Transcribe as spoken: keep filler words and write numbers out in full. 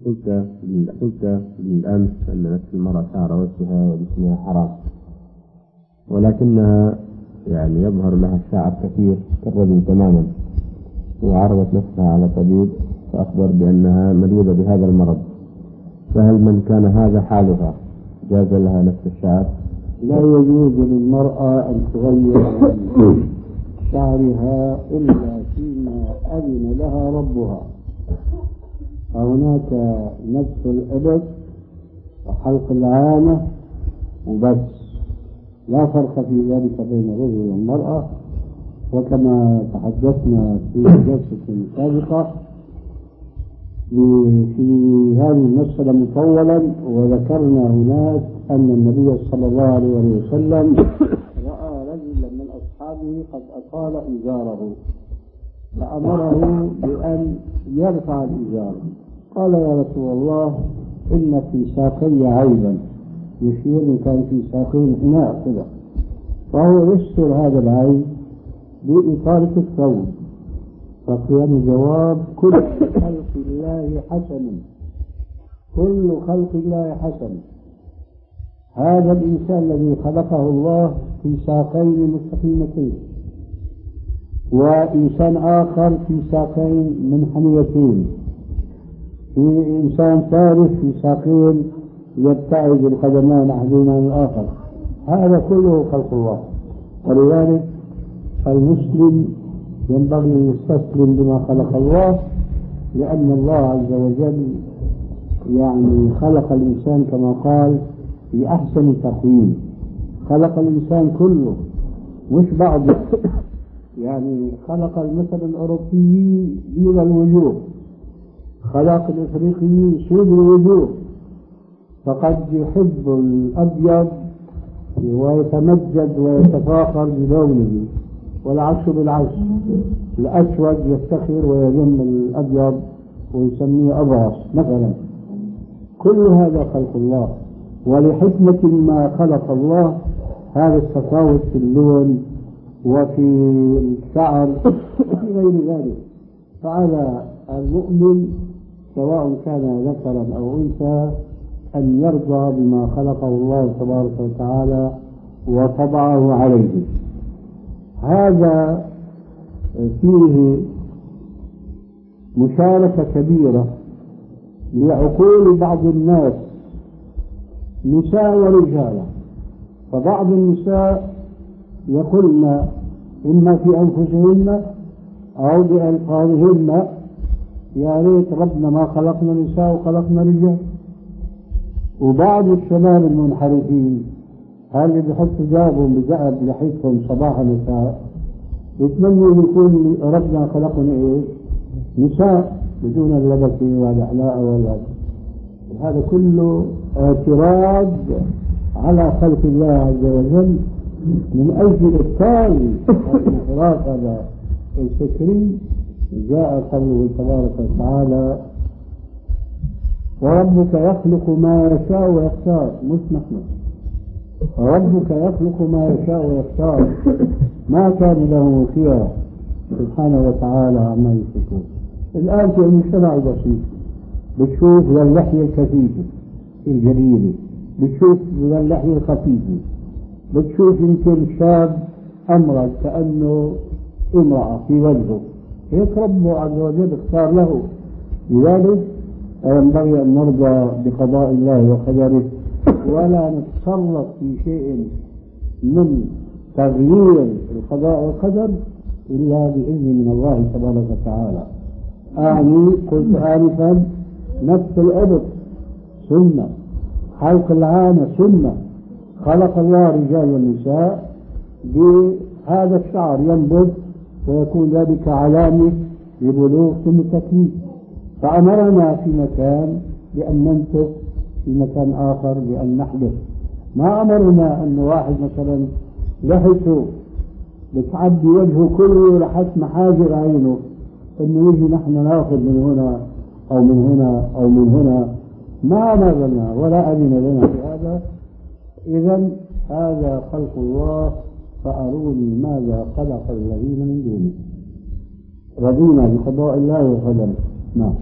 قلت قلت بالأمس أن نفس المرأة شعر وجهها وجسمها حرام، ولكنها يعني يظهر لها الشعر كثير كالرجل تماما، وعرضت نفسها على طبيب فأخبر بأنها مريضة بهذا المرض، فهل من كان هذا حالها جاز لها نفس الشعر؟ لا يجوز للمرأة أن تغير شعرها إلا فيما أذن لها ربها. فهناك نفس الإبط وحلق العانة وبس، لا فرق في ذلك بين الرجل والمرأة. وكما تحدثنا في جلسة سابقة في هذه المسألة مطولا، وذكرنا هناك أن النبي صلى الله عليه وسلم رأى رجلا من أصحابه قد أطال إزاره فأمره بأن يرفع الإزار. قال: يا رسول الله، إن في ساقي عيبا، يشير إن كان في ساقين إناء كذا، فهو يستر هذا العيب بإطالة الثوب. فقيام الجواب: كل خلق الله حسن، كل خلق الله حسن. هذا الإنسان الذي خلقه الله في ساقين مستقيمتين، وإنسان آخر في ساقين منحنيتين، في إنسان ثالث في ساقين يبتعد القدمان أحدهما عن الآخر. هذا كله خلق الله. ولذلك المسلم ينبغي أن يستسلم لما خلق الله، لأن الله عز وجل يعني خلق الإنسان كما قال في أحسن تقويم. خلق الإنسان كله مش بعضه. يعني خلق مثلا الأوروبيين بيض الوجوه، خلق الإفريقيين سود الوجوه، فقد يحب الأبيض ويتمجد ويتفاخر بلونه، والعكس بالعكس، الأسود يفتخر ويذم الأبيض ويسميه أبرص مثلا. كل هذا خلق الله، ولحكمة ما خلق الله هذا التفاوت في اللون وفي الشعر وفي غير ذلك. فعلى المؤمن سواء كان ذكرا أو أنثى أن يرضى بما خلقه الله تبارك وتعالى وطبعه عليه. هذا فيه مشاركة كبيرة لعقول بعض الناس، نساء ورجال. فبعض النساء يقولن إما في أنفسهن أو بألفاظهن: يا ريت ربنا ما خلقنا نساء وخلقنا رجال. وبعض الشباب المنحرفين هل بيحطوا جابهم بذهب لحيتهم صباح مساء يتمنوا يكون ربنا خلقنا إيه؟ نساء بدون اللبس والإحلاء ولا. هذا كله اعتراض على خلق الله عز وجل من أجل إبطال الانحراف هذا الفكري. جاء قوله تبارك وتعالى: وربك يخلق ما يشاء ويختار. مش نحن، ربك يخلق ما يشاء ويختار، ما كان له خيار سبحانه وتعالى عما يشركون. الآن في المجتمع البسيط بتشوف ذا اللحية الكثيفة الجليلة، بتشوف ذا اللحية الخفيفة، بتشوف يمكن شاب أمرد كأنه امرأة في وجهه، هيك ربه عز وجل اختار له. لذلك ينبغي أن نرضى بقضاء الله وقدره، ولا نتسلط في شيء من تغيير القضاء والقدر إلا بإذن من الله تبارك وتعالى. أعني قلت آنفا نفس الإبط سنة، حلق العانة سنة. خلق الله رجال والنساء بهذا الشعر ينبت ويكون ذلك علامة لبلوغ سن التكليف. فأمرنا في مكان بأن ننفق، في مكان آخر بأن نحدث. ما أمرنا أن واحد مثلا لحيته بتعدي وجهه كله لحد محاجر عينه أنه يجي نحن نأخذ من هنا أو من هنا أو من هنا. ما أمرنا ولا أذن لنا بهذا. إذن هذا خلق الله، فأروني ماذا خلق الذين من دونه. رضينا بقضاء الله وقدره. نعم.